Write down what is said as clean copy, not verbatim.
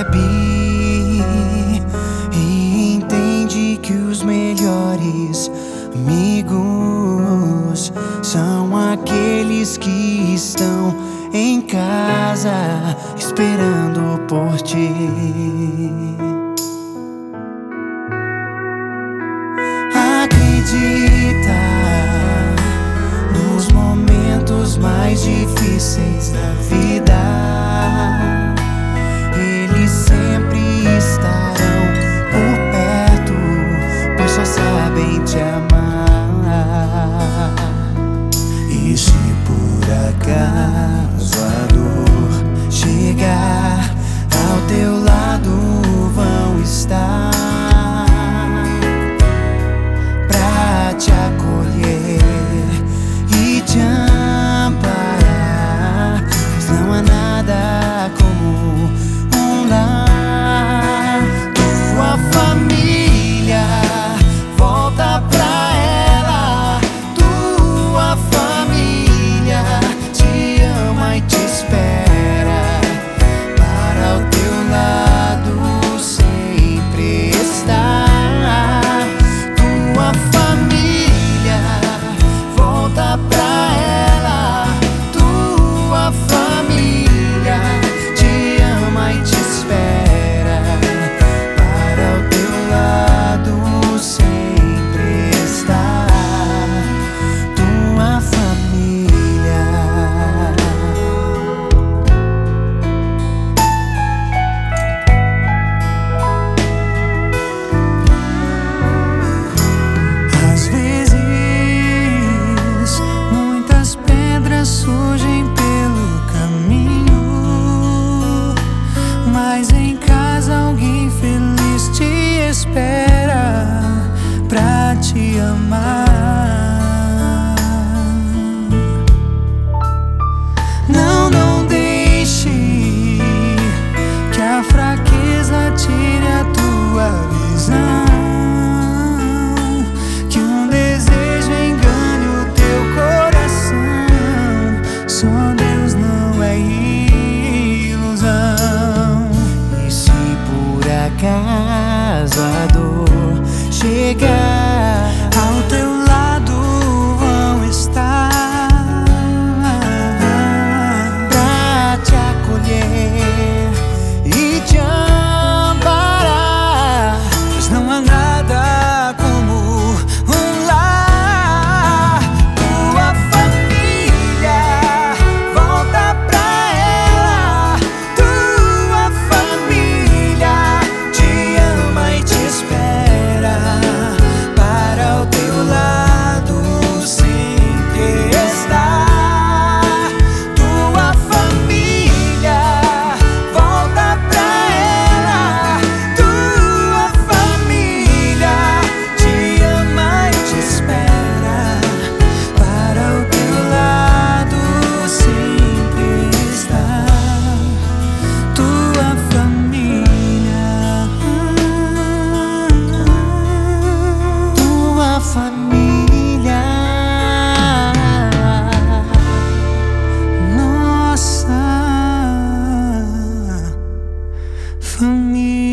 percebe e entende que os melhores amigos são aqueles que estão em casa esperando por ti. Acredita nos momentos mais difíceis da vida, eles sempre estarão por perto, pois só sabem te amar. E se por acaso a dor chegar ao teu lado, vão estar pra te acolher e te amparar, pois não há nada como um lar. Tua família, volta pra ela. Tua família te ama e te espera, para o teu lado sempre estar. Tua família, volta pra ela. Tua família te ama e te espera, para o teu lado sempre estar. Tua família. Às vezes, muitas pedras surgem pelo caminho, mas em casa alguém feliz te espera pra te amar. Não deixe que a fraqueza tire a tua visão, que um desejo engane o teu coração. Só Deus, não é ilusão. E se por acaso a dor chegar ao teu lado, vão estar pra te acolher e te amparar, pois não há nada como um lar. Tua família, volta pra ela. Tua família te ama e te espera, para o teu lado sempre estar. Tua família, volta pra ela. Tua família te ama e te espera, para o teu lado sempre estar. Tua família. Tua família. Nossa família.